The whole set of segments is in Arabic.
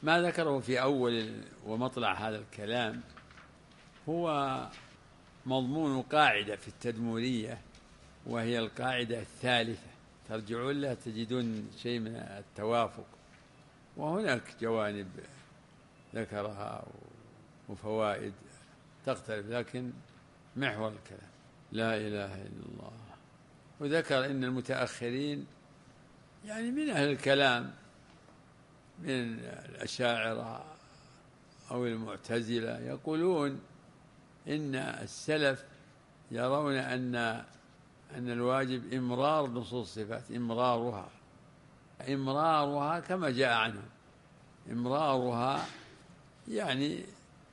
ما ذكره في أول ومطلع هذا الكلام هو مضمون قاعدة في التدمورية، وهي القاعدة الثالثة، ترجعون لها تجدون شيء من التوافق، وهناك جوانب ذكرها وفوائد تختلف، لكن محور الكلام لا إله إلا الله. وذكر إن المتأخرين يعني من أهل الكلام من الأشاعرة أو المعتزلة يقولون إن السلف يرون أن الواجب إمرار نصوص الصفات، إمرارها كما جاء عنهم، إمرارها يعني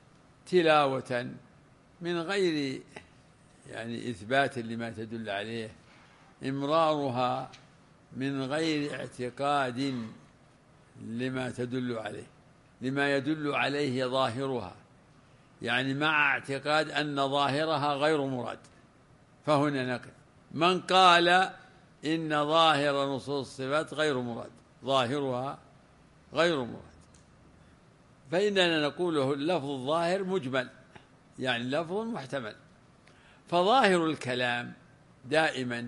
تلاوة من غير يعني إثبات لما تدل عليه، إمرارها من غير اعتقاد لما تدل عليه، لما يدل عليه ظاهرها، يعني مع اعتقاد أن ظاهرها غير مراد. فهنا نقل من قال إن ظاهر نصوص الصفات غير مراد، ظاهرها غير مراد، فإننا نقوله اللفظ الظاهر مجمل، يعني لفظ محتمل. فظاهر الكلام دائما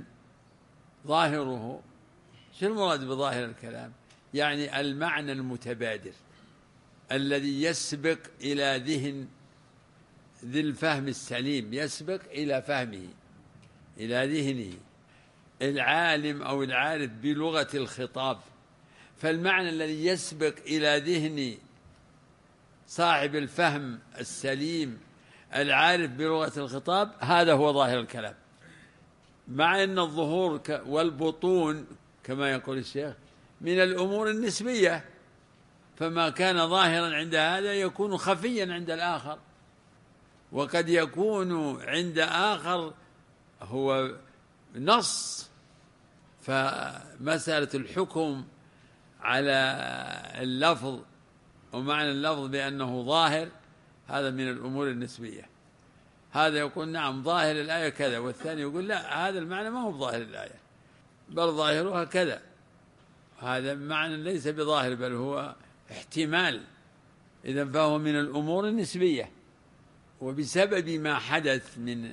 ظاهره، شو المراد بظاهر الكلام؟ يعني المعنى المتبادر الذي يسبق إلى ذهن ذي الفهم السليم، يسبق إلى فهمه، إلى ذهنه العالم أو العارف بلغة الخطاب. فالمعنى الذي يسبق إلى ذهن صاحب الفهم السليم العارف بلغة الخطاب هذا هو ظاهر الكلام، مع أن الظهور والبطون كما يقول الشيخ من الأمور النسبية، فما كان ظاهرا عند هذا يكون خفيا عند الآخر، وقد يكون عند آخر هو نص. فمسألة الحكم على اللفظ ومعنى اللفظ بأنه ظاهر هذا من الأمور النسبية. هذا يقول نعم ظاهر الآية كذا، والثاني يقول لا هذا المعنى ما هو ظاهر الآية بل ظاهرها كذا، هذا معنى ليس بظاهر بل هو احتمال. إذن فهو من الأمور النسبية. وبسبب ما حدث من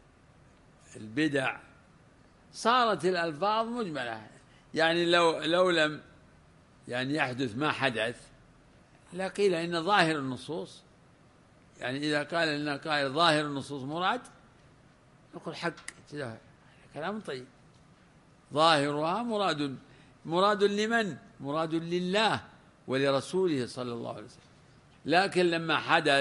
البدع صارت الألفاظ مجملة، يعني لو لم يعني يحدث ما حدث لقيل إن ظاهر النصوص، يعني إذا قال لنا قائل ظاهر النصوص مراد نقول حق كلام طيب، ظاهرها مراد لمن؟ مراد لله ولرسوله صلى الله عليه وسلم. لكن لما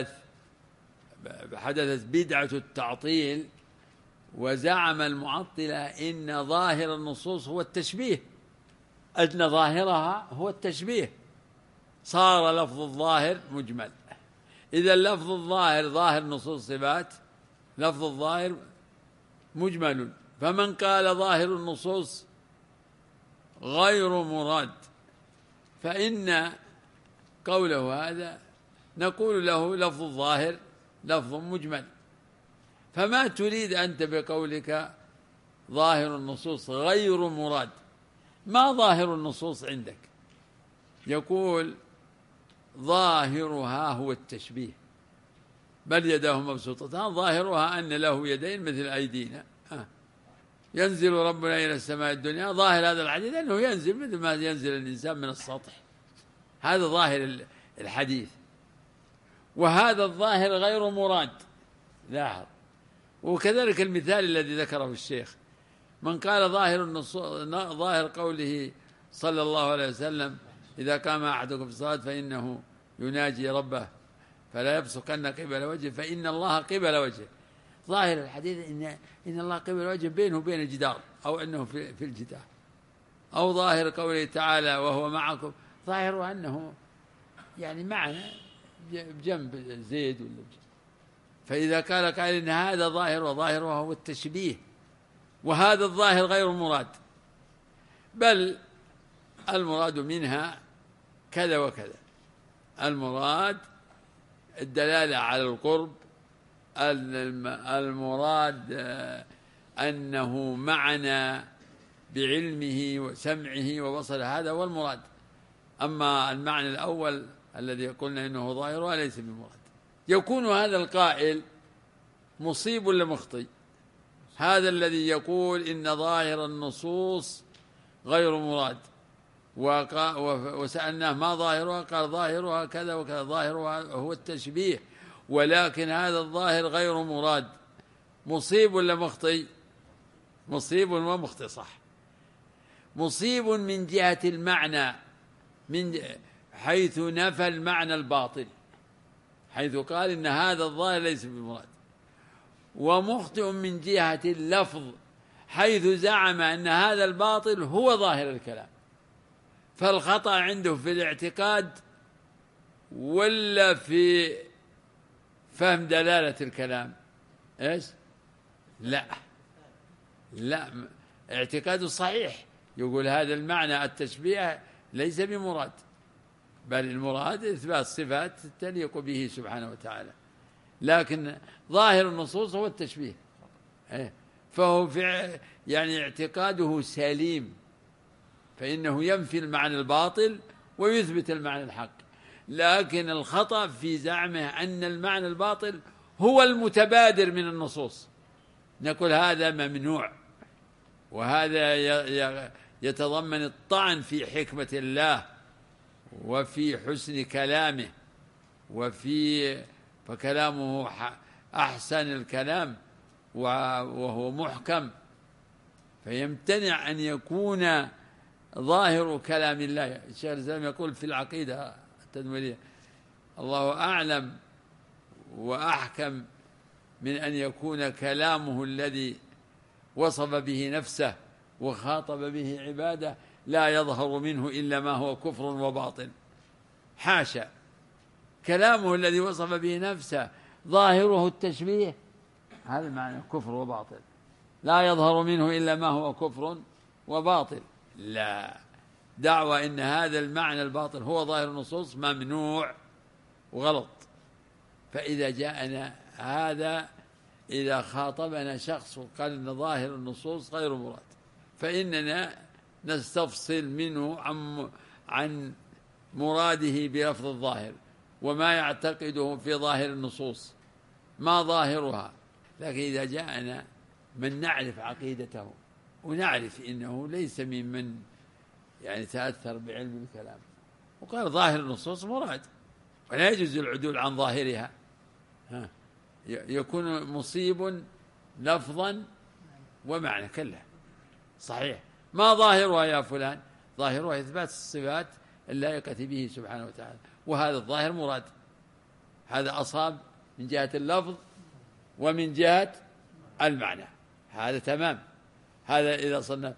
حدثت بدعة التعطيل وزعم المعطلة إن ظاهر النصوص هو التشبيه، أن ظاهرها هو التشبيه، صار لفظ الظاهر مجمل. إذا لفظ الظاهر ظاهر نصوص الصفات، لفظ الظاهر مجمل. فمن قال ظاهر النصوص غير مراد فإن قوله هذا نقول له لفظ الظاهر لفظ مجمل. فما تريد أنت بقولك ظاهر النصوص غير مراد؟ ما ظاهر النصوص عندك؟ يقول ظاهرها هو التشبيه، بل يداه مبسوطتان، ظاهرها أن له يدين مثل أيدينا. ينزل ربنا إلى السماء الدنيا، ظاهر هذا الحديث أنه ينزل مثل ما ينزل الإنسان من السطح، هذا ظاهر الحديث. وهذا الظاهر غير مراد، لاحظ. وكذلك المثال الذي ذكره الشيخ، من قال ظاهر قوله صلى الله عليه وسلم إذا قام أحدكم في الصلاة فإنه يناجي ربه فلا يبصقن قبل وجهه فإن الله قبل وجهه. ظاهر الحديث إن الله قبل وجهه بينه وبين الجدار، أو أنه في الجدار. أو ظاهر قوله تعالى وهو معكم، ظاهره أنه يعني معنا بجنب زيد ولا بجنب. فإذا قال إن هذا ظاهر وظاهره هو التشبيه، وهذا الظاهر غير مراد، بل المراد منها كذا وكذا. المراد الدلالة على القرب، المراد أنه معنا بعلمه وسمعه وبصره، هذا هو المراد. أما المعنى الأول الذي قلنا إنه ظاهرها ليس بمراد. يكون هذا القائل مصيب ولا مخطئ؟ هذا الذي يقول إن ظاهر النصوص غير مراد، وسألناه ما ظاهرها؟ قال ظاهرها كذا وكذا، ظاهرها هو التشبيه، ولكن هذا الظاهر غير مراد. مصيب ولا مخطئ؟ مصيب ومخطئ، صح. مصيب من جهة المعنى، من حيث نفى المعنى الباطل، حيث قال إن هذا الظاهر ليس بمراد. ومخطئ من جهة اللفظ، حيث زعم أن هذا الباطل هو ظاهر الكلام. فالخطأ عنده في الاعتقاد ولا في فهم دلالة الكلام؟ إيش؟ لا، اعتقاده صحيح، يقول هذا المعنى التشبيه ليس بمراد، بل المراد إثبات صفات تليق به سبحانه وتعالى، لكن ظاهر النصوص هو التشبيه. فهو في يعني اعتقاده سليم، فإنه ينفي المعنى الباطل ويثبت المعنى الحق. لكن الخطأ في زعمه أن المعنى الباطل هو المتبادر من النصوص. نقول هذا ممنوع، وهذا يتضمن الطعن في حكمة الله وفي حسن كلامه، فكلامه أحسن الكلام وهو محكم، فيمتنع أن يكون ظاهر كلام الله. الشيخ الإسلام يقول في العقيدة التدمرية: الله أعلم وأحكم من أن يكون كلامه الذي وصف به نفسه وخاطب به عباده لا يظهر منه إلا ما هو كفر وباطل. حاشا، كلامه الذي وصف به نفسه ظاهره التشبيه، هذا معنى كفر وباطل، لا يظهر منه إلا ما هو كفر وباطل. لا، دعوى إن هذا المعنى الباطل هو ظاهر النصوص ممنوع وغلط. فإذا جاءنا هذا، إذا خاطبنا شخص وقال إن ظاهر النصوص غير مراد، فإننا نستفصل منه عن مراده بلفظ الظاهر وما يعتقده في ظاهر النصوص، ما ظاهرها. لكن إذا جاءنا من نعرف عقيدته ونعرف إنه ليس ممن يعني تأثر بعلم الكلام وقال ظاهر النصوص مراد ولا يجوز العدول عن ظاهرها، يكون مصيب لفظا ومعنى. كله صحيح. ما ظاهرها يا فلان؟ ظاهرها إثبات الصفات اللائقة به سبحانه وتعالى، وهذا الظاهر مراد. هذا أصاب من جهة اللفظ ومن جهة المعنى، هذا تمام. هذا إذا صنف.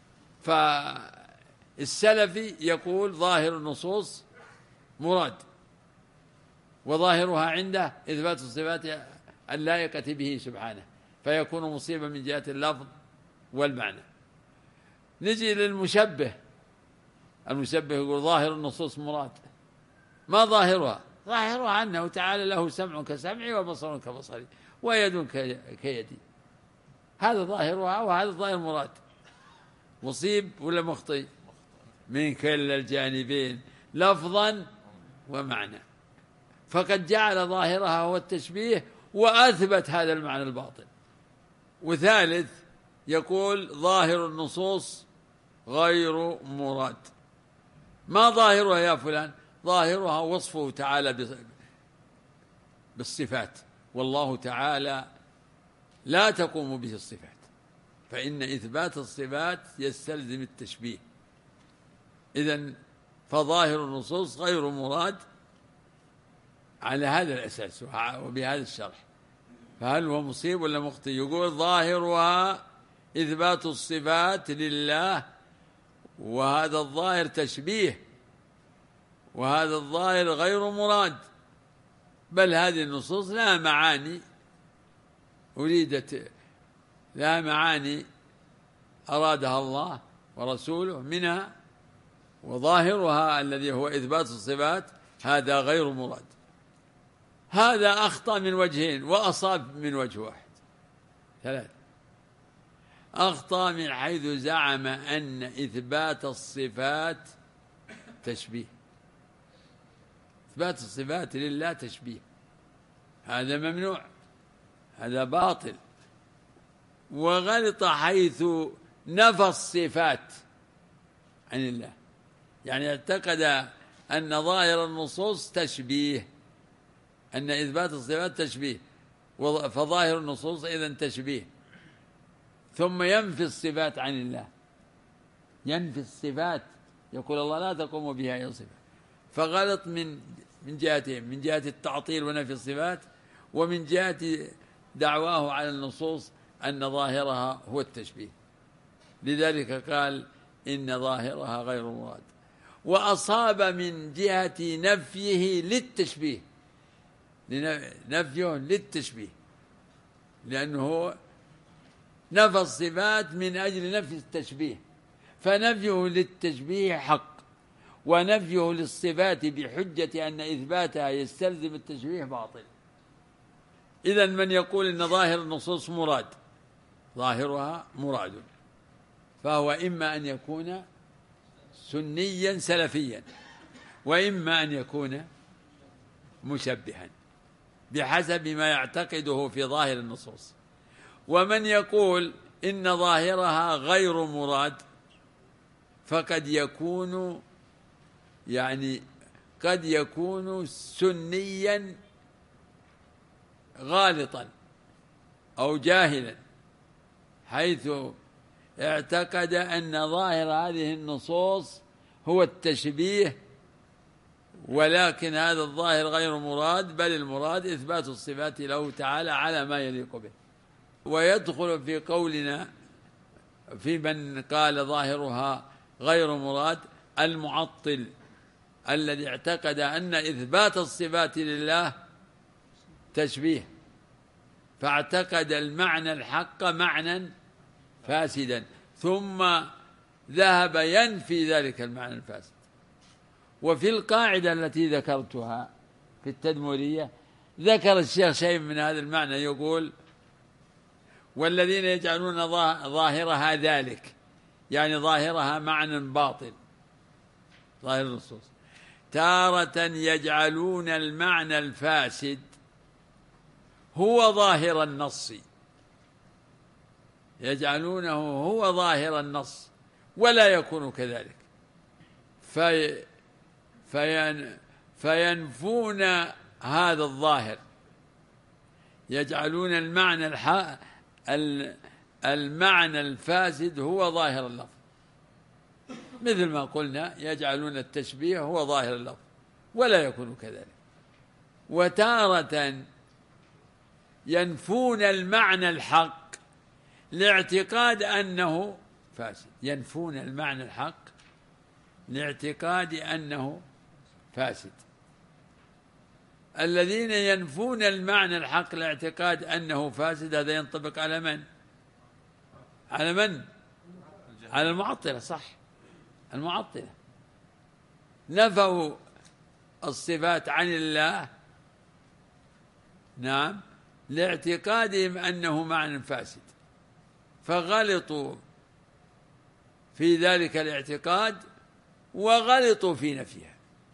فالسلفي يقول ظاهر النصوص مراد، وظاهرها عنده إثبات الصفات اللائقة به سبحانه، فيكون مصيبا من جهة اللفظ والمعنى. نجي للمشبه. المشبه يقول ظاهر النصوص مراد. ما ظاهرها؟ ظاهرها أنه تعالى له سمع كسمعي وبصر كبصري ويد كيدي، هذا ظاهرها وهذا الظاهر مراد. مصيب ولا مخطئ؟ من كلا الجانبين لفظا ومعنى. فقد جعل ظاهرها هو التشبيه وأثبت هذا المعنى الباطل. وثالث يقول ظاهر النصوص غير مراد. ما ظاهرها يا فلان؟ ظاهرها وصفه تعالى بالصفات، والله تعالى لا تقوم به الصفات، فإن إثبات الصفات يستلزم التشبيه. إذن فظاهر النصوص غير مراد على هذا الأساس وبهذا الشرح. فهل هو مصيب ولا مخطئ؟ يقول ظاهرها إثبات الصفات لله، وهذا الظاهر تشبيه، وهذا الظاهر غير مراد، بل هذه النصوص لها معاني لها معاني أرادها الله ورسوله منها، وظاهرها الذي هو إثبات الصفات هذا غير مراد. هذا أخطأ من وجهين وأصاب من وجه واحد. ثلاث: أخطأ من حيث زعم أن إثبات الصفات تشبيه، إثبات الصفات لله تشبيه، هذا ممنوع، هذا باطل. وغلط حيث نفى الصفات عن الله، يعني اعتقد أن ظاهر النصوص تشبيه، أن إثبات الصفات تشبيه، فظاهر النصوص إذن تشبيه، ثم ينفي الصفات عن الله، ينفي الصفات، يقول الله لا تقوم بها أي صفة. فغلط من جهتين، من جهة التعطيل ونفي الصفات، ومن جهة دعواه على النصوص أن ظاهرها هو التشبيه، لذلك قال إن ظاهرها غير مراد. وأصاب من جهة نفيه للتشبيه، نفيه للتشبيه، لأنه نفى الصفات من أجل نفي التشبيه، فنفيه للتشبيه حق، ونفيه للصفات بحجة أن إثباتها يستلزم التشبيه باطل. إذن من يقول إن ظاهر النصوص مراد، ظاهرها مراد، فهو إما أن يكون سنيا سلفيا، وإما أن يكون مشبها بحسب ما يعتقده في ظاهر النصوص. ومن يقول إن ظاهرها غير مراد فقد يكون قد يكون سنيا غالطا أو جاهلا، حيث اعتقد أن ظاهر هذه النصوص هو التشبيه، ولكن هذا الظاهر غير مراد، بل المراد إثبات الصفات له تعالى على ما يليق به. ويدخل في قولنا في من قال ظاهرها غير مراد المعطل الذي اعتقد أن إثبات الصفات لله تشبيه، فاعتقد المعنى الحق معنى فاسدا، ثم ذهب ينفي ذلك المعنى الفاسد. وفي القاعدة التي ذكرتها في التدمرية ذكر الشيخ شيء من هذا المعنى، يقول والذين يجعلون ظاهرها ذلك، يعني ظاهرها معنى باطل، ظاهر النصوص، تارة يجعلون المعنى الفاسد هو ظاهر النص، يجعلونه هو ظاهر النص ولا يكون كذلك، فينفون هذا الظاهر، يجعلون المعنى الفاسد هو ظاهر اللفظ، مثل ما قلنا يجعلون التشبيه هو ظاهر اللفظ ولا يكون كذلك. وتارة ينفون المعنى الحق لاعتقاد أنه فاسد، ينفون المعنى الحق لاعتقاد أنه فاسد. الذين ينفون المعنى الحق لاعتقاد أنه فاسد هذا ينطبق على من؟ على من؟ على المعطلة، صح، المعطلة نفوا الصفات عن الله، نعم، لاعتقادهم أنه معنى فاسد، فغلطوا في ذلك الاعتقاد وغلطوا في نفيها.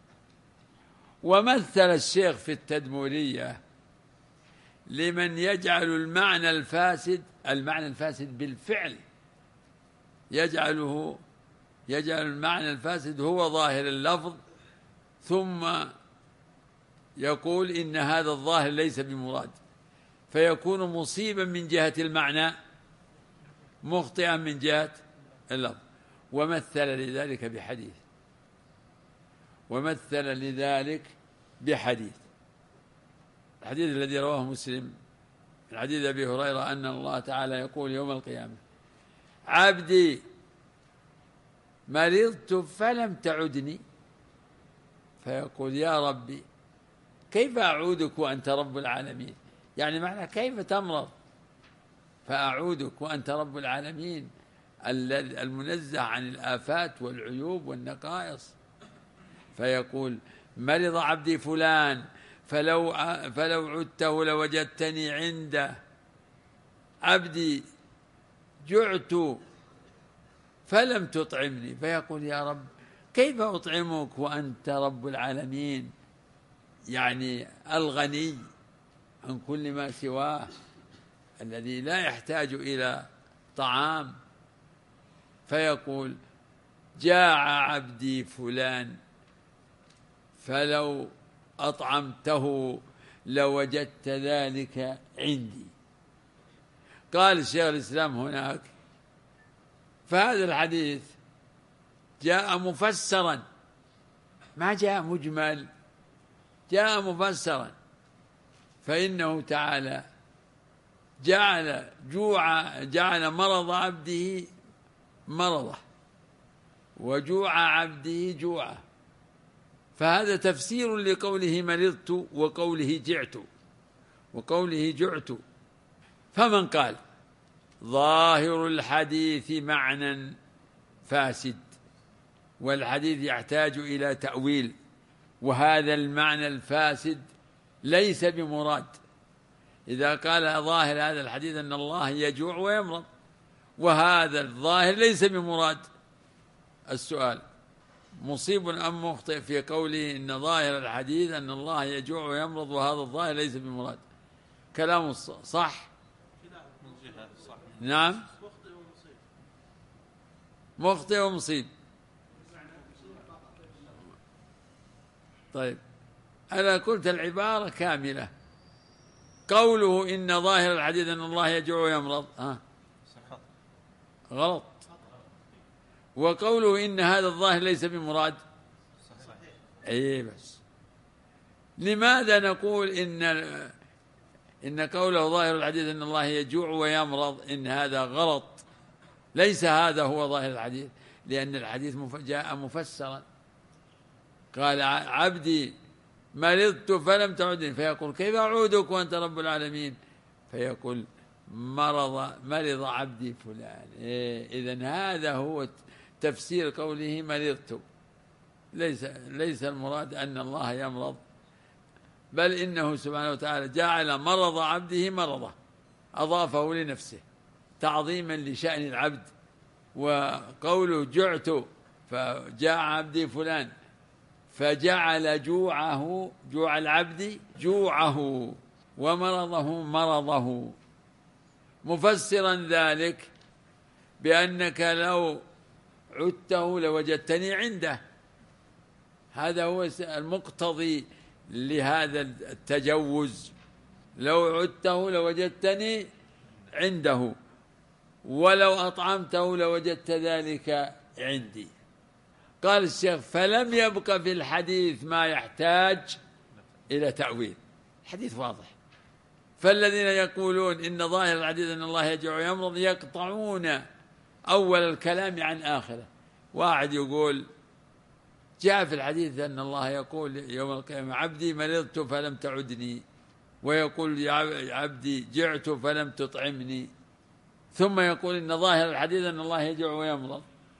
ومثل الشيخ في التدمرية لمن يجعل المعنى الفاسد بالفعل، يجعل المعنى الفاسد هو ظاهر اللفظ، ثم يقول إن هذا الظاهر ليس بمراد، فيكون مصيبا من جهة المعنى مخطئا من جهة اللفظ. ومثل لذلك بحديث الحديث الذي رواه مسلم من حديث أبي هريرة أن الله تعالى يقول يوم القيامة: عبدي مرضت فلم تعدني، فيقول يا ربي كيف أعودك وأنت رب العالمين؟ يعني معنى كيف تمرض فأعودك وأنت رب العالمين المنزه عن الآفات والعيوب والنقائص. فيقول مرض عبدي فلان فلو عدته لوجدتني عنده، عبدي جعت فلم تطعمني، فيقول يا رب كيف أطعمك وأنت رب العالمين؟ يعني الغني عن كل ما سواه، الذي لا يحتاج إلى طعام، فيقول جاع عبدي فلان فلو أطعمته لوجدت ذلك عندي. قال الشيخ الإسلام هناك: فهذا الحديث جاء مفسرا، ما جاء مجمل، جاء مفسرا، فإنه تعالى جعل مرض عبده مرضه وجوع عبده جوعه، فهذا تفسير لقوله مرضت وقوله جعت. فمن قال ظاهر الحديث معنى فاسد والحديث يحتاج إلى تأويل، وهذا المعنى الفاسد ليس بمراد، إذا قال ظاهر هذا الحديث أن الله يجوع ويمرض وهذا الظاهر ليس بمراد، السؤال مصيب أم مخطئ في قوله إن ظاهر الحديث أن الله يجوع ويمرض وهذا الظاهر ليس بمراد؟ كلام صح؟ نعم، مخطئ ومصيب. طيب، أنا قلت العبارة كاملة. قوله إن ظاهر الحديث أن الله يجوع ويمرض غلط، وقوله إن هذا الظاهر ليس بمراد أي بس. لماذا نقول إن قوله ظاهر الحديث أن الله يجوع ويمرض إن هذا غلط؟ ليس هذا هو ظاهر الحديث، لأن الحديث جاء مفسرا. قال عبدي مرضت فلم تعدني، فيقول كيف أعودك وأنت رب العالمين؟ فيقول مرض عبدي فلان. إذن هذا هو تفسير قوله مرضت، ليس المراد أن الله يمرض، بل إنه سبحانه وتعالى جعل مرض عبده مرضه، أضافه لنفسه تعظيما لشأن العبد. وقوله جعت فجاع عبدي فلان فجعل جوع العبد جوعه ومرضه مرضه، مفسرا ذلك بأنك لو عدته لوجدتني عنده. هذا هو المقتضي لهذا التجوز، لو عدته لوجدتني عنده ولو أطعمته لوجدت ذلك عندي. قال الشيخ فلم يبق في الحديث ما يحتاج إلى تأويل، الحديث واضح. فالذين يقولون إن ظاهر الحديث أن الله يجوع ويمرض يقطعون أول الكلام عن آخره. واحد يقول جاء في الحديث أن الله يقول يوم القيامة عبدي مرضت فلم تعدني، ويقول يا عبدي جعت فلم تطعمني، ثم يقول إن ظاهر الحديث أن الله يجوع ويمرض.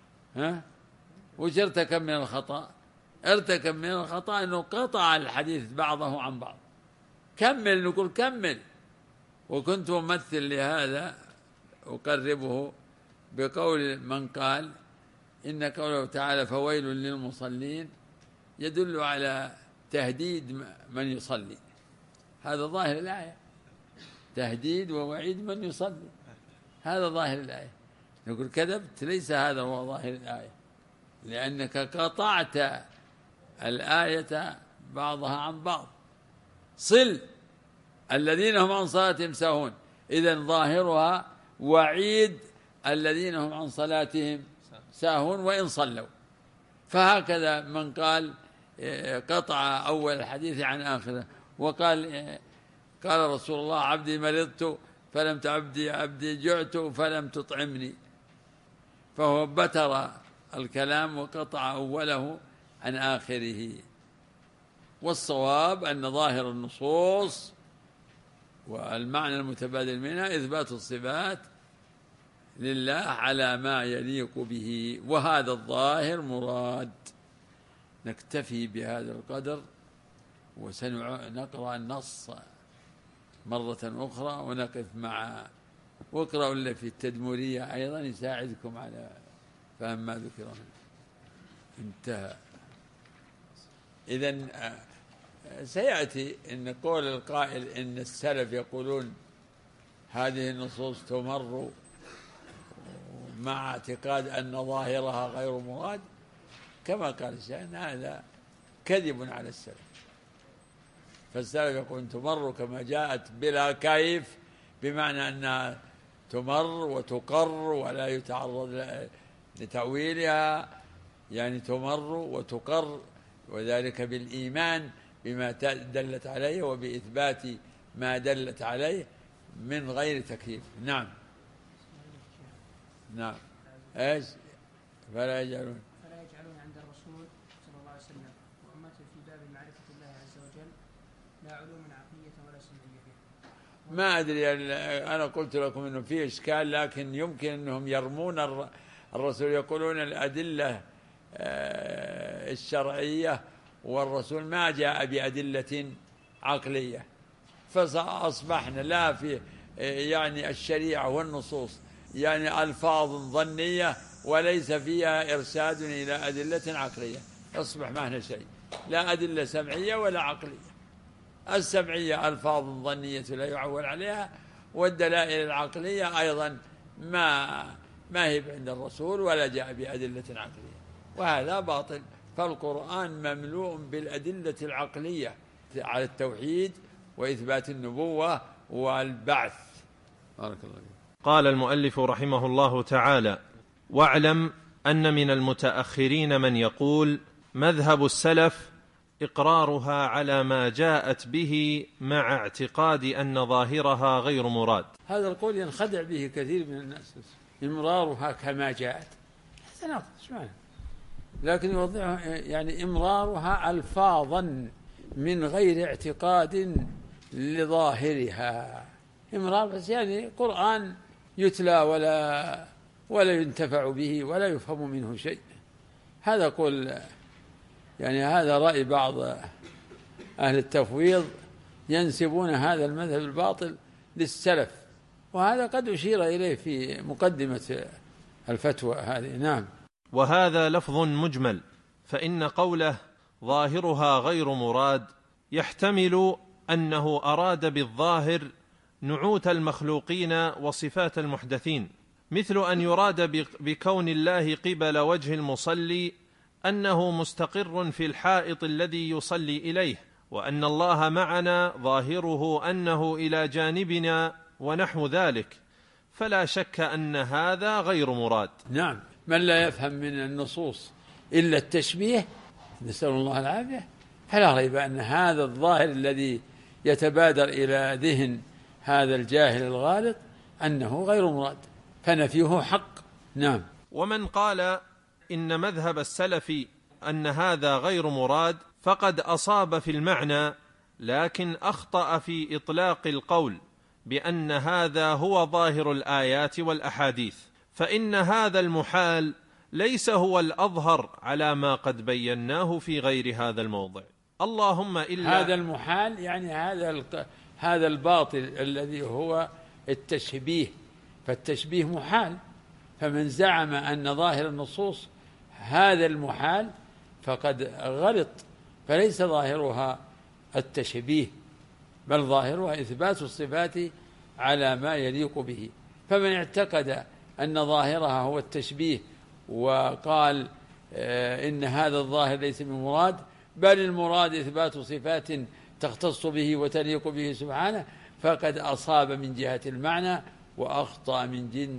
وش ارتكب من الخطأ؟ ارتكب من الخطأ أنه قطع الحديث بعضه عن بعض. كمل، نقول كمل. وكنت ممثل لهذا أقربه بقول من قال إن قوله تعالى فويل للمصلين يدل على تهديد من يصلي، هذا ظاهر الآية، تهديد ووعيد من يصلي، هذا ظاهر الآية. نقول كذبت، ليس هذا هو ظاهر الآية، لأنك قطعت الآية بعضها عن بعض. صل الذين هم عن صلاتهم ساهون، إذن ظاهرها وعيد الذين هم عن صلاتهم ساهون وإن صلوا. فهكذا من قال قطع أول الحديث عن آخره وقال قال رسول الله عبدي مرضت فلم تعبدي، عبدي جعت فلم تطعمني، فهو بتر الكلام وقطع أوله عن آخره. والصواب أن ظاهر النصوص والمعنى المتبادل منها إثبات الصفات لله على ما يليق به، وهذا الظاهر مراد. نكتفي بهذا القدر وسنقرأ النص مرة أخرى ونقف مع واقرأوا اللي في التدمرية أيضا يساعدكم على فهم ما ذكر. انتهى. إذن سيأتي إن قول القائل إن السلف يقولون هذه النصوص تمر مع اعتقاد أن ظاهرها غير مراد، كما قال الشيخ هذا كذب على السلف. فالسلف يقول تمر كما جاءت بلا كيف، بمعنى أنها تمر وتقر ولا يتعرض لتأويلها، يعني تمر وتقر، وذلك بالإيمان بما دلت عليه وبإثبات ما دلت عليه من غير تكييف. نعم نعم. ايش؟ فلا يجعلون عند الرسول صلى الله عليه وسلم وأمته في باب معرفة الله عز وجل لا علوم عقلية ولا سمعية فيه. ما أدري، أنا قلت لكم إنه فيه إشكال، لكن يمكن أنهم يرمون الرسول، يقولون الأدلة الشرعية والرسول ما جاء بأدلة عقلية، فأصبحنا لا في يعني الشريعة والنصوص يعني ألفاظ ظنية وليس فيها إرشاد إلى أدلة عقلية، أصبح ما هنا شيء، لا أدلة سمعية ولا عقلية. السمعية ألفاظ ظنية لا يعول عليها، والدلائل العقلية أيضا ما هي عند الرسول ولا جاء بأدلة عقلية، وهذا باطل. فالقرآن مملوء بالأدلة العقلية على التوحيد وإثبات النبوة والبعث. بارك الله فيك. قال المؤلف رحمه الله تعالى: واعلم أن من المتأخرين من يقول مذهب السلف إقرارها على ما جاءت به مع اعتقاد أن ظاهرها غير مراد. هذا القول ينخدع به كثير من الناس، إمرارها كما جاءت، هذا ناقص معنى، لكن يوضعها يعني إمرارها ألفاظا من غير اعتقاد لظاهرها. إمرار بس يعني قرآن يتلى ولا ينتفع به ولا يفهم منه شيء. هذا قول يعني هذا رأي بعض أهل التفويض، ينسبون هذا المذهب الباطل للسلف، وهذا قد أشير إليه في مقدمة الفتوى هذه. نعم. وهذا لفظ مجمل، فإن قوله ظاهرها غير مراد يحتمل أنه أراد بالظاهر نعوت المخلوقين وصفات المحدثين، مثل أن يراد بكون الله قبل وجه المصلي أنه مستقر في الحائط الذي يصلي إليه، وأن الله معنا ظاهره أنه إلى جانبنا ونحو ذلك، فلا شك أن هذا غير مراد. نعم، من لا يفهم من النصوص إلا التشبيه، نسأل الله العافية، فلا ريب أن هذا الظاهر الذي يتبادر إلى ذهن هذا الجاهل الغالط أنه غير مراد، فنفيه حق. نعم. ومن قال إن مذهب السلف أن هذا غير مراد فقد أصاب في المعنى، لكن أخطأ في إطلاق القول بأن هذا هو ظاهر الآيات والأحاديث، فإن هذا المحال ليس هو الأظهر على ما قد بيناه في غير هذا الموضع، اللهم إلا هذا المحال يعني هذا الباطل الذي هو التشبيه، فالتشبيه محال، فمن زعم أن ظاهر النصوص هذا المحال فقد غلط، فليس ظاهرها التشبيه، بل ظاهرها إثبات الصفات على ما يليق به. فمن اعتقد أن ظاهرها هو التشبيه وقال إن هذا الظاهر ليس بمراد، بل المراد إثبات صفات تختص به وتليق به سبحانه، فقد أصاب من جهة المعنى وأخطأ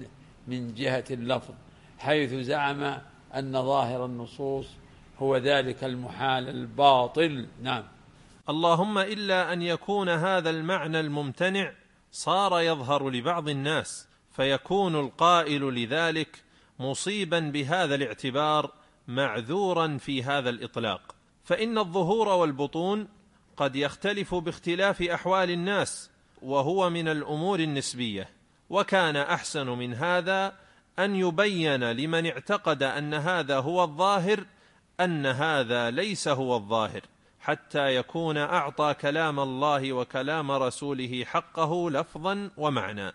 من جهة اللفظ، حيث زعم أن ظاهر النصوص هو ذلك المحال الباطل. نعم. اللهم إلا أن يكون هذا المعنى الممتنع صار يظهر لبعض الناس، فيكون القائل لذلك مصيبا بهذا الاعتبار معذورا في هذا الإطلاق، فإن الظهور والبطون قد يختلف باختلاف أحوال الناس، وهو من الأمور النسبية، وكان أحسن من هذا أن يبين لمن اعتقد أن هذا هو الظاهر أن هذا ليس هو الظاهر، حتى يكون أعطى كلام الله وكلام رسوله حقه لفظا ومعنى.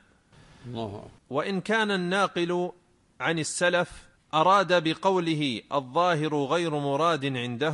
وإن كان الناقل عن السلف أراد بقوله الظاهر غير مراد عندهم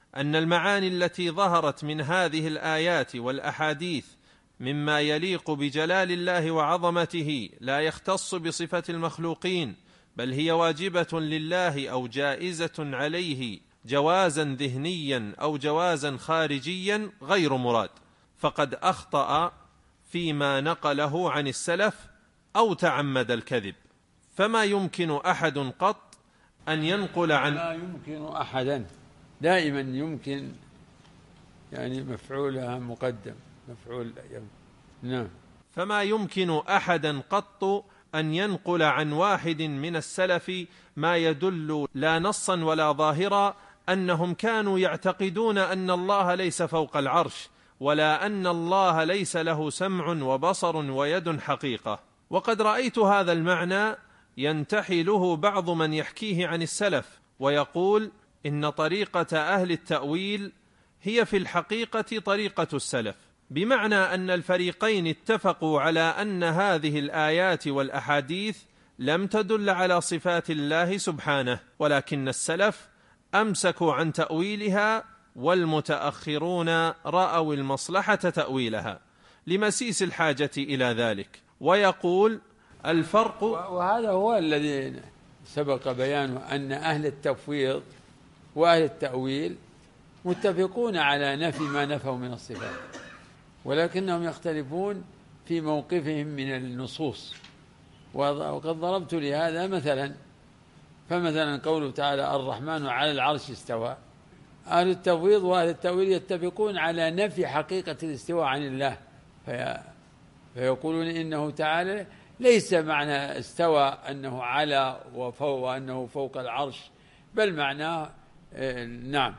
أن المعاني التي ظهرت من هذه الآيات والأحاديث مما يليق بجلال الله وعظمته لا يختص بصفة المخلوقين، بل هي واجبة لله أو جائزة عليه جوازا ذهنيا أو جوازا خارجيا غير مراد، فقد أخطأ فيما نقله عن السلف أو تعمد الكذب. فما يمكن أحد قط أن ينقل عن لا يمكن أحدا، دائما يمكن يعني مفعولها مقدم مفعول نعم. فما يمكن أحدا قط أن ينقل عن واحد من السلف ما يدل لا نصا ولا ظاهرا أنهم كانوا يعتقدون أن الله ليس فوق العرش، ولا أن الله ليس له سمع وبصر ويد حقيقة. وقد رأيت هذا المعنى ينتحله بعض من يحكيه عن السلف ويقول إن طريقة أهل التأويل هي في الحقيقة طريقة السلف، بمعنى أن الفريقين اتفقوا على أن هذه الآيات والأحاديث لم تدل على صفات الله سبحانه، ولكن السلف أمسكوا عن تأويلها والمتأخرون رأوا المصلحة تأويلها لمسيس الحاجة إلى ذلك. ويقول الفرق، وهذا هو الذي سبق بيانه، أن أهل التفويض وأهل التأويل متفقون على نفي ما نفوا من الصفات، ولكنهم يختلفون في موقفهم من النصوص. وقد ضربت لهذا مثلا، فمثلا قوله تعالى الرحمن على العرش استوى، أهل التفويض وأهل التأويل يتفقون على نفي حقيقة الاستواء عن الله، فيقولون إنه تعالى ليس معنى استوى أنه على وفوق وأنه فوق العرش، بل معناه نعم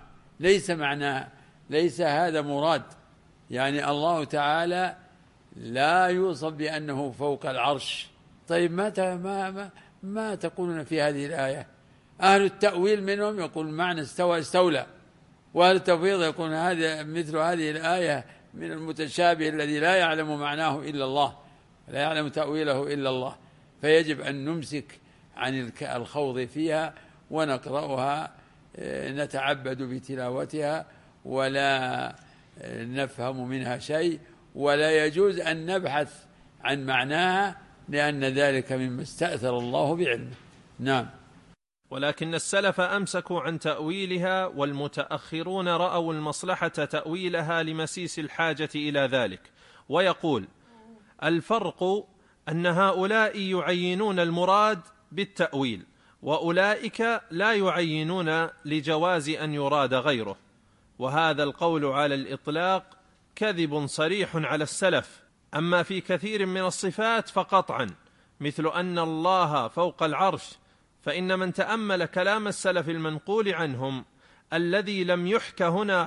ليس هذا مراد، يعني الله تعالى لا يوصف بأنه فوق العرش. طيب ما تقولون في هذه الآية؟ أهل التأويل منهم يقول معنى استوى استولى، وأهل التفويض يقول هذا مثل هذه الآية من المتشابه الذي لا يعلم معناه إلا الله، لا يعلم تأويله إلا الله، فيجب أن نمسك عن الخوض فيها ونقرأها نتعبد بتلاوتها ولا نفهم منها شيء، ولا يجوز أن نبحث عن معناها لأن ذلك مما استأثر الله بعلمه. نعم. ولكن السلف أمسكوا عن تأويلها والمتأخرون رأوا المصلحة تأويلها لمسيس الحاجة إلى ذلك. ويقول الفرق أن هؤلاء يعينون المراد بالتأويل، وأولئك لا يعينون لجواز أن يراد غيره، وهذا القول على الإطلاق كذب صريح على السلف. أما في كثير من الصفات فقطعا، مثل أن الله فوق العرش، فإن من تأمل كلام السلف المنقول عنهم الذي لم يحك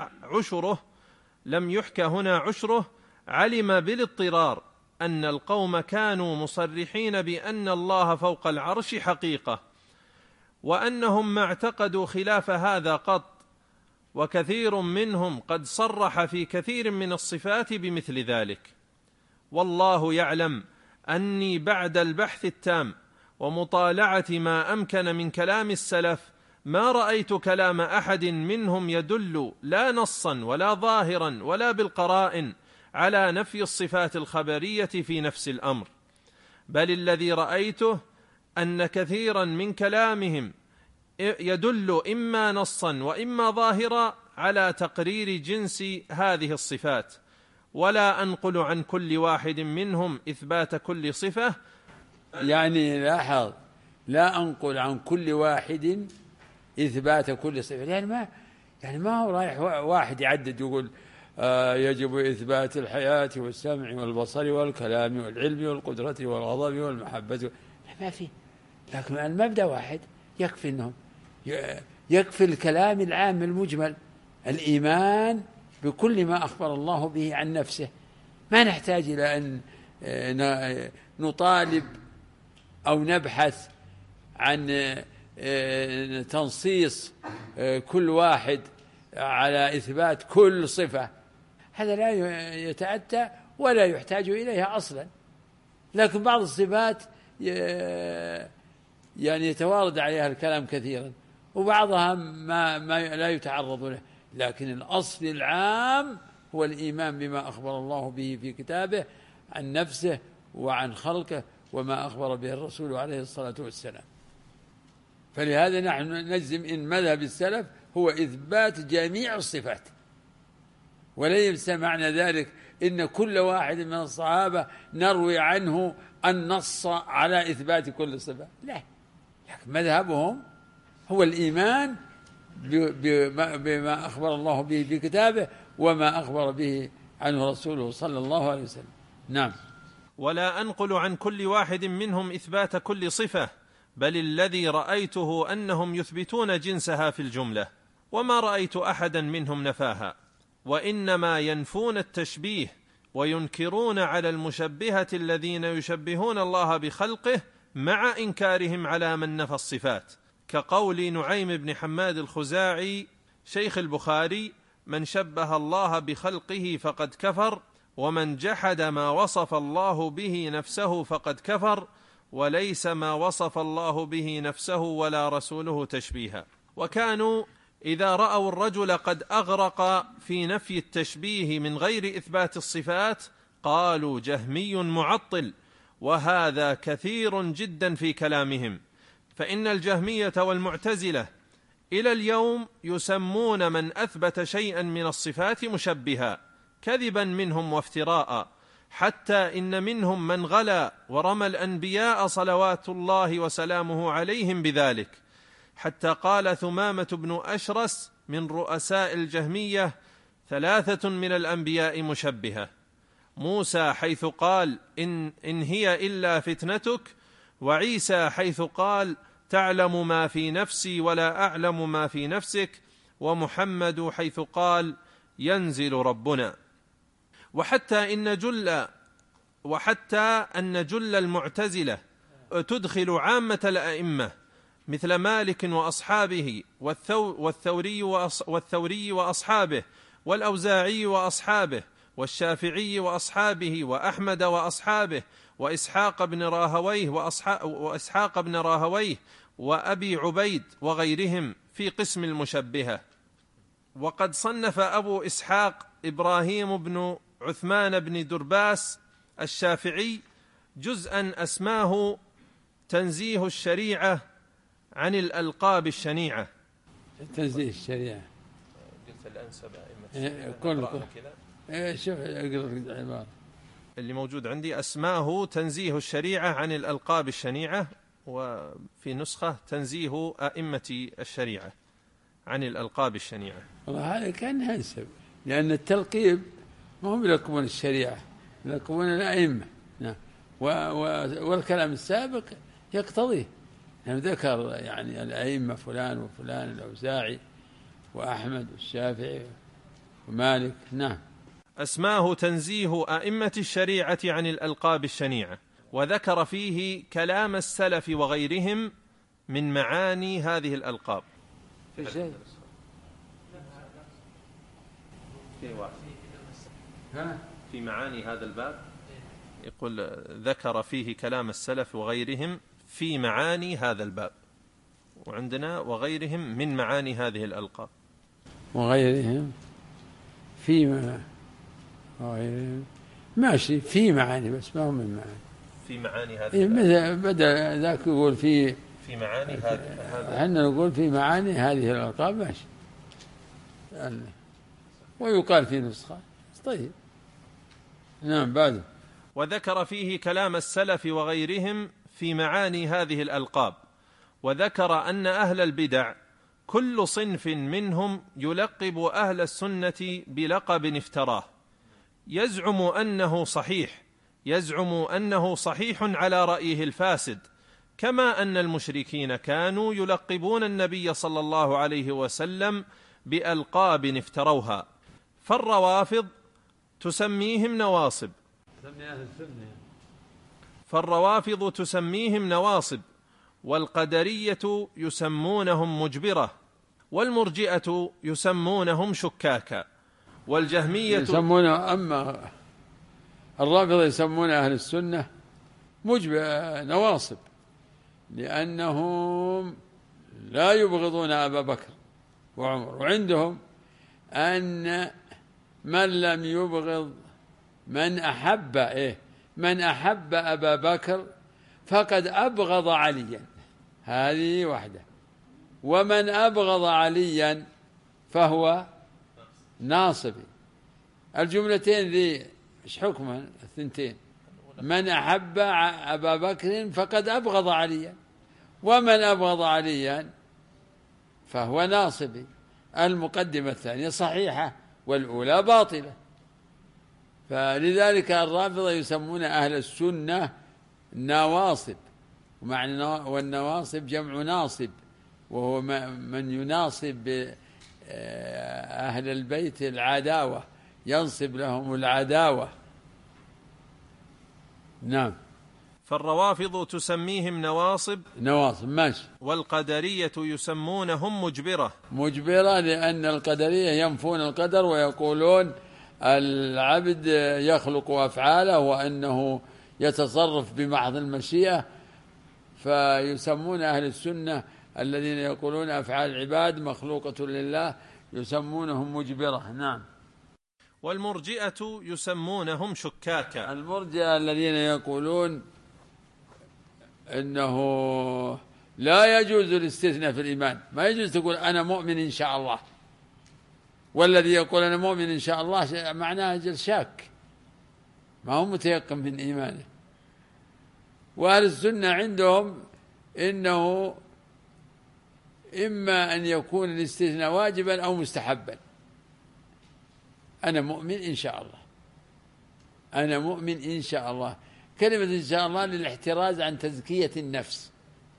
هنا عشره علم بالاضطرار أن القوم كانوا مصرحين بأن الله فوق العرش حقيقة، وأنهم ما اعتقدوا خلاف هذا قط، وكثير منهم قد صرح في كثير من الصفات بمثل ذلك. والله يعلم أني بعد البحث التام ومطالعة ما أمكن من كلام السلف ما رأيت كلام أحد منهم يدل لا نصا ولا ظاهرا ولا بالقرائن على نفي الصفات الخبرية في نفس الأمر، بل الذي رأيته أن كثيرا من كلامهم يدل إما نصا وإما ظاهرا على تقرير جنس هذه الصفات، ولا أنقل عن كل واحد منهم إثبات كل صفة. يعني لاحظ، لا أنقل عن كل واحد إثبات كل صفة، يعني ما هو رايح واحد يعدد يقول يجب إثبات الحياة والسمع والبصر والكلام والعلم والقدرة والغضب والمحبة، ما في. لكن المبدأ واحد يكفي، إنهم يكفي الكلام العام المجمل، الإيمان بكل ما أخبر الله به عن نفسه، ما نحتاج إلى أن نطالب أو نبحث عن تنصيص كل واحد على إثبات كل صفة، هذا لا يتأتى ولا يحتاج إليها أصلا. لكن بعض الصفات يعني يتوارد عليها الكلام كثيرا، وبعضها ما لا يتعرض له، لكن الأصل العام هو الإيمان بما أخبر الله به في كتابه عن نفسه وعن خلقه وما أخبر به الرسول عليه الصلاة والسلام. فلهذا نحن نجزم إن مذهب السلف هو إثبات جميع الصفات، وليس معنى ذلك إن كل واحد من الصحابة نروي عنه النص على إثبات كل صفة، لا، لكن مذهبهم هو الإيمان بما أخبر الله به في كتابه وما أخبر به عنه رسوله صلى الله عليه وسلم. نعم. ولا أنقل عن كل واحد منهم إثبات كل صفة، بل الذي رأيته أنهم يثبتون جنسها في الجملة، وما رأيت أحدا منهم نفاها، وإنما ينفون التشبيه وينكرون على المشبهة الذين يشبهون الله بخلقه مع إنكارهم على من نفى الصفات، كقول نعيم بن حماد الخزاعي شيخ البخاري: من شبه الله بخلقه فقد كفر، ومن جحد ما وصف الله به نفسه فقد كفر، وليس ما وصف الله به نفسه ولا رسوله تشبيها. وكانوا إذا رأوا الرجل قد أغرق في نفي التشبيه من غير إثبات الصفات قالوا جهمي معطل، وهذا كثير جدا في كلامهم، فإن الجهمية والمعتزلة إلى اليوم يسمون من أثبت شيئا من الصفات مشبها كذبا منهم وافتراء، حتى إن منهم من غلا ورمى الأنبياء صلوات الله وسلامه عليهم بذلك، حتى قال ثمامة بن أشرس من رؤساء الجهمية: 3 من الأنبياء مشبهة، موسى حيث قال إن هي إلا فتنتك، وعيسى حيث قال تعلم ما في نفسي ولا أعلم ما في نفسك، ومحمد حيث قال ينزل ربنا. وحتى أن جل المعتزلة تدخل عامة الأئمة مثل مالك وأصحابه والثوري وأصحابه والأوزاعي وأصحابه والشافعي وأصحابه وأحمد وأصحابه وإسحاق بن راهويه وأبي عبيد وغيرهم في قسم المشبهة. وقد صنف أبو إسحاق إبراهيم بن عثمان بن درباس الشافعي جزءا أسماه تنزيه الشريعة عن الألقاب الشنيعة. تنزيه الشريعة قلت الأنسب شوف أقرأ العبارة اللي موجود عندي، أسماه تنزيه الشريعة عن الألقاب الشنيعة، وفي نسخة تنزيه أئمة الشريعة عن الألقاب الشنيعة. والله هذا كان أنسب، لأن التلقيب ما هم يلقبون الشريعة، يلقبون الأئمة. نعم. والكلام السابق يقتضيه، يعني ذكر يعني الأئمة فلان وفلان، الأوزاعي وأحمد والشافعي ومالك. نعم. أسماه تنزيه أئمة الشريعة عن الألقاب الشنيعة، وذكر فيه كلام السلف وغيرهم من معاني هذه الألقاب. في شيء في معاني هذا الباب يقول ذكر فيه كلام السلف وغيرهم في معاني هذا الباب، وعندنا وغيرهم من معاني هذه الألقاب. وغيرهم فيما وغيرهم ماشي في معاني، بس ما هو من معاني. في معاني هذه بدأ ذاك يقول في معاني هذا احنا نقول في معاني هذه الألقاب ماشي، ويقال في نسخة. طيب. نعم. بعد. وذكر فيه كلام السلف وغيرهم في معاني هذه الألقاب، وذكر أن أهل البدع كل صنف منهم يلقب أهل السنة بلقب افتراه، يزعم أنه صحيح على رأيه الفاسد، كما أن المشركين كانوا يلقبون النبي صلى الله عليه وسلم بألقاب افتروها. فالروافض تسميهم نواصب، والقدرية يسمونهم مجبرة، والمرجئة يسمونهم شكاكا، والجهمية يسمونه، أما الرافضة يسمون أهل السنة نواصب، لأنهم لا يبغضون أبا بكر وعمر، وعندهم أن من لم يبغض من أحب أبا بكر فقد أبغض عليا، هذه واحدة. ومن أبغض عليا فهو ناصبي. الجملتين ذي إيش حكمها الثنتين؟ من أحب أبا بكر فقد أبغض عليا، ومن أبغض عليا فهو ناصبي. المقدمة الثانية صحيحة والأولى باطلة. فلذلك الرافضة يسمون أهل السنة نواصب، والنواصب جمع ناصب، وهو من يناصب أهل البيت العداوة، ينصب لهم العداوة. نعم. فالروافض تسميهم نواصب ماشي. والقدرية يسمونهم مجبرة لأن القدرية ينفون القدر ويقولون العبد يخلق أفعاله وأنه يتصرف بمحض المشيئة، فيسمون أهل السنة الذين يقولون أفعال العباد مخلوقة لله يسمونهم مجبرة. نعم. والمرجئة يسمونهم شكاكا. المرجئة الذين يقولون إنه لا يجوز الاستثناء في الإيمان، ما يجوز تقول أنا مؤمن إن شاء الله، والذي يقول أنا مؤمن إن شاء الله معناه أجل شاك، ما هو متيقن من إيمانه. وأهل السنة عندهم إنه إما أن يكون الاستثناء واجبا أو مستحبا. أنا مؤمن إن شاء الله، أنا مؤمن إن شاء الله. كلمة إن شاء الله للاحتراز عن تزكية النفس.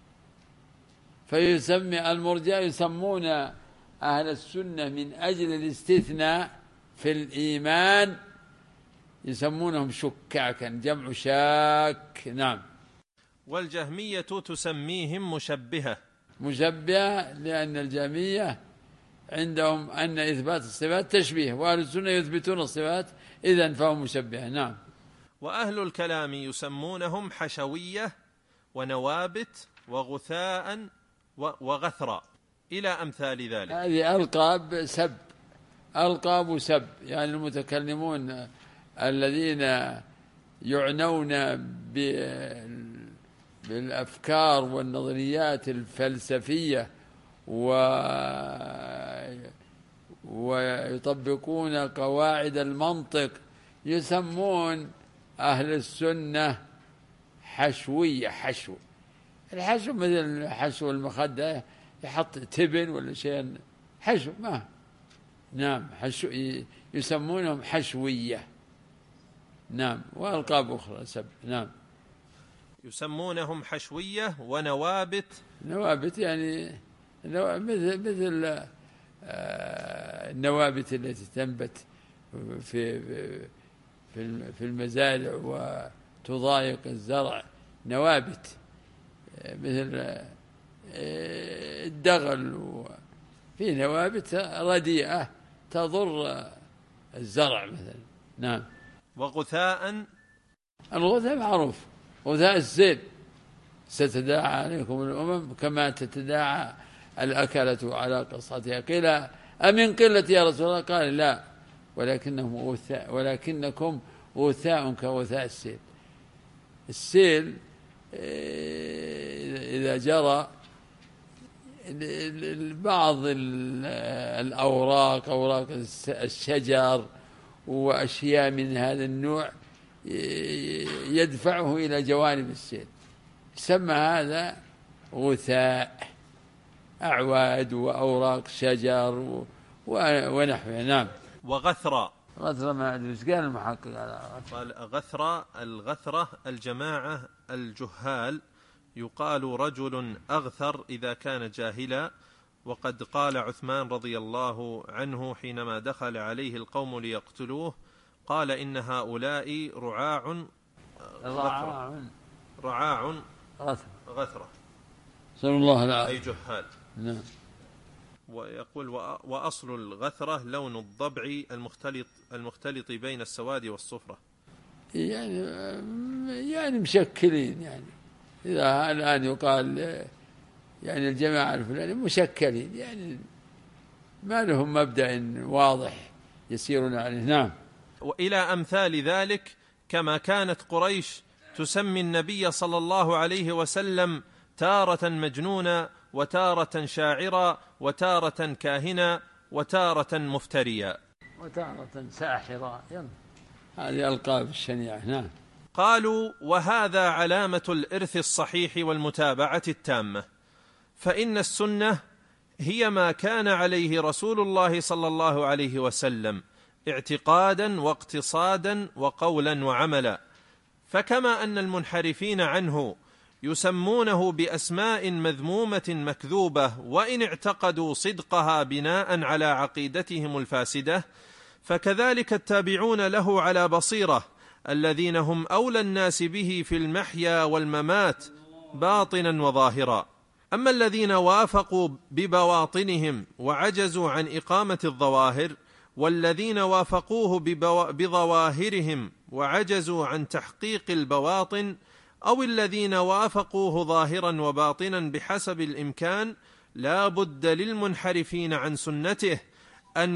فيسمي المرجئة يسمون أهل السنة من أجل الاستثناء في الإيمان يسمونهم شكاكا، جمع شاك. نعم. والجهمية تسميهم مشبهة لأن الجهمية عندهم أن إثبات الصفات تشبيه، وأهل السنة يثبتون الصفات، إذن فهم مشبهة. نعم. وأهل الكلام يسمونهم حشوية ونوابت وغثاء وغثرا إلى أمثال ذلك. هذه ألقاب سب، يعني المتكلمون الذين يعنون بالأفكار والنظريات الفلسفية ويطبقون قواعد المنطق يسمون أهل السنة حشوية. الحشو مثل حشو المخدة، يحط تبن ولا شيء حشو، ما نعم حشو، يسمونهم حشوية. نعم. وألقاب أخرى سب. نعم. يسمونهم حشوية ونوابت يعني مثل النوابت التي تنبت في المزارع وتضايق الزرع، نوابت مثل الدغل، في نوابت رديئة تضر الزرع مثلا. نعم. وغثاء، الغثاء معروف، غثاء السيل، ستداعى عليكم الأمم كما تتداعى الأكلة على قصتها. قيل أمن قلة يا رسول الله؟ قال لا، ولكنكم غثاء كغثاء السيل. السيل إذا جرى بعض الأوراق، أوراق الشجر وأشياء من هذا النوع يدفعه إلى جوانب السيل، يسمى هذا غثاء، أعواد وأوراق شجر ونحوه. نعم. وغثرة ما أدري إيش قال المحقق على قال غثرة. الغثرة الجماعة الجهال، يقال رجل أغثر إذا كان جاهلا. وقد قال عثمان رضي الله عنه حينما دخل عليه القوم ليقتلوه، قال إن هؤلاء رعاع غثرة، صلى الله العافية، أي جهال. نعم. ويقول وأصل الغثرة لون الضبع المختلط بين السواد والصفرة، يعني مشكلين، يعني إذا الآن يقال يعني الجماعة الفلانية مشكلين، يعني ما لهم مبدأ واضح يسيرون عليه. نعم. وإلى أمثال ذلك كما كانت قريش تسمي النبي صلى الله عليه وسلم تارة مجنونا وتارة شاعرا وتارة كاهنا وتارة مفتريا وتارة ساحرا، هذه ألقاب الشنيعة. نعم. قالوا: وهذا علامة الإرث الصحيح والمتابعة التامة، فإن السنة هي ما كان عليه رسول الله صلى الله عليه وسلم اعتقادا واقتصادا وقولا وعملا، فكما أن المنحرفين عنه يسمونه بأسماء مذمومة مكذوبة وإن اعتقدوا صدقها بناء على عقيدتهم الفاسدة، فكذلك التابعون له على بصيرة الذين هم أولى الناس به في المحيا والممات باطنا وظاهرا. أما الذين وافقوا ببواطنهم وعجزوا عن إقامة الظواهر، والذين وافقوه بظواهرهم وعجزوا عن تحقيق البواطن، أو الذين وافقوه ظاهرا وباطنا بحسب الإمكان، لا بد للمنحرفين عن سنته أن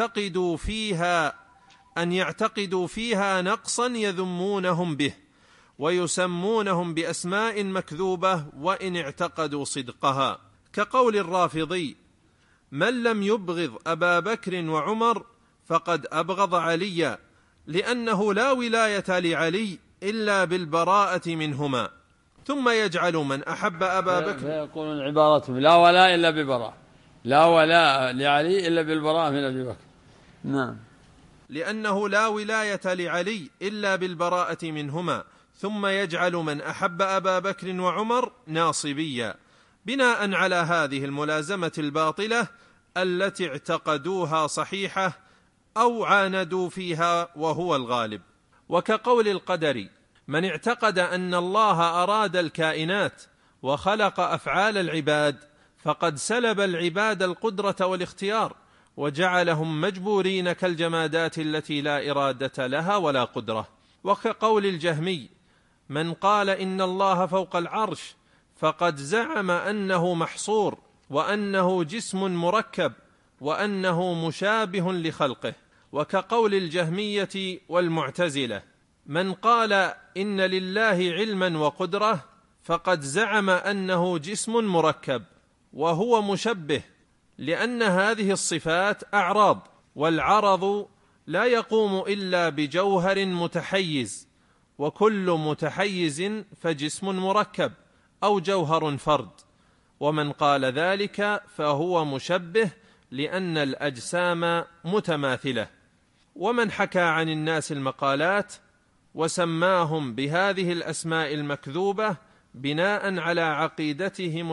يعتقدوا فيها نقصا يذمونهم به ويسمونهم بأسماء مكذوبة وإن اعتقدوا صدقها، كقول الرافضي: من لم يبغض أبا بكر وعمر فقد أبغض عليا، لأنه لا ولاية لعلي إلا بالبراءة منهما. ثم يجعل من أحب أبا بكر، فيقولون عبارتهم: لا ولاء إلا ببراء، لا ولاء لعلي إلا بالبراءة من أبي بكر. نعم. لأنه لا ولاية لعلي إلا بالبراءة منهما. ثم يجعل من أحب أبا بكر وعمر ناصبيا، بناء على هذه الملازمة الباطلة التي اعتقدوها صحيحة أو عاندوا فيها وهو الغالب. وكقول القدري: من اعتقد أن الله أراد الكائنات وخلق أفعال العباد فقد سلب العباد القدرة والاختيار وجعلهم مجبورين كالجمادات التي لا إرادة لها ولا قدرة. وكقول الجهمي: من قال إن الله فوق العرش فقد زعم أنه محصور وأنه جسم مركب وأنه مشابه لخلقه. وكقول الجهمية والمعتزلة: من قال إن لله علما وقدرة فقد زعم أنه جسم مركب وهو مشبه، لأن هذه الصفات أعراض، والعرض لا يقوم إلا بجوهر متحيز، وكل متحيز فجسم مركب أو جوهر فرد. ومن قال ذلك فهو مشبه لأن الأجسام متماثلة. ومن حكى عن الناس المقالات وسماهم بهذه الأسماء المكذوبة بناء على عقيدتهم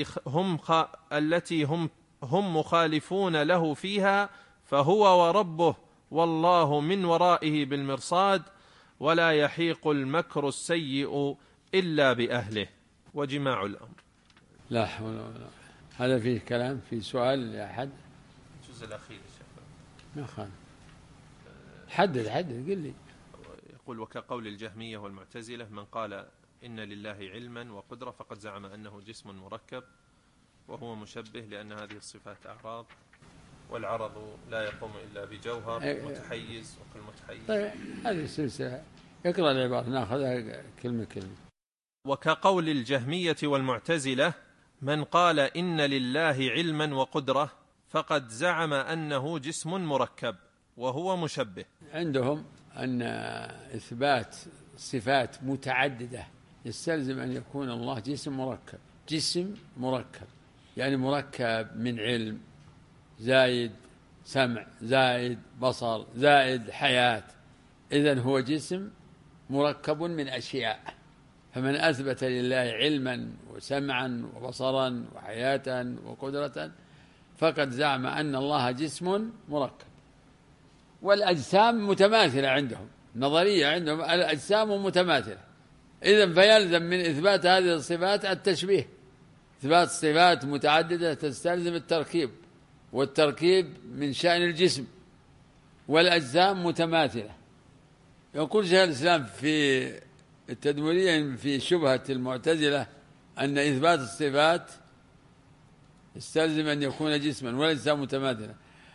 التي هم مخالفون له فيها، فهو وربه والله من ورائه بالمرصاد، ولا يحيق المكر السيء إلا بأهله. وجماع الأمر. لا حول ولا قوة. هذا فيه كلام، في سؤال لأحد؟ الجزء الأخير ما خان. حدد قل لي. يقول: وكقول الجهمية والمعتزلة: من قال إن لله علما وقدرة فقد زعم أنه جسم مركب وهو مشبه، لأن هذه الصفات أعراض، والعرض لا يقوم إلا بجوهر متحيز، وكل متحيز. طيب هذه السلسلة، اقرأ العبارة نأخذها كلمة كلمة. وكقول الجهمية والمعتزلة: من قال إن لله علما وقدرة فقد زعم أنه جسم مركب وهو مشبه. عندهم أن إثبات صفات متعددة يستلزم أن يكون الله جسم مركب، يعني مركب من علم زائد سمع زائد بصر زائد حياة، إذن هو جسم مركب من أشياء. فمن أثبت لله علما وسمعا وبصرا وحياة وقدرة فقد زعم أن الله جسم مركب. والأجسام متماثلة عندهم، نظرية عندهم الأجسام متماثلة، إذن فيلزم من إثبات هذه الصفات التشبيه. إثبات صفات متعددة تستلزم التركيب، والتركيب من شأن الجسم، والأجسام متماثلة. يقول شيخ الإسلام في التدمرية في شبهة المعتزلة أن إثبات الصفات يستلزم أن يكون جسما والأجسام متماثلة،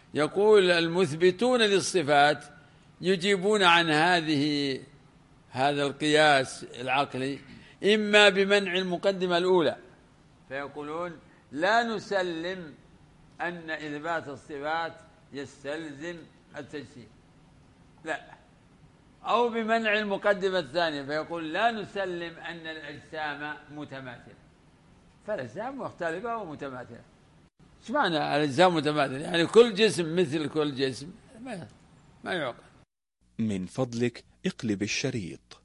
يقول المثبتون للصفات يجيبون عن هذا القياس العقلي إما بمنع المقدمة الأولى، فيقولون لا نسلم أن إثبات الصفات يستلزم التجسيم، لا، أو بمنع المقدمة الثانية، فيقول لا نسلم أن الأجسام متماثلة، فالأجسام مختلفة ومتماثلة. ايش معنى الأجسام متماثلة؟ يعني كل جسم مثل كل جسم، ما يعقل. من فضلك اقلب الشريط.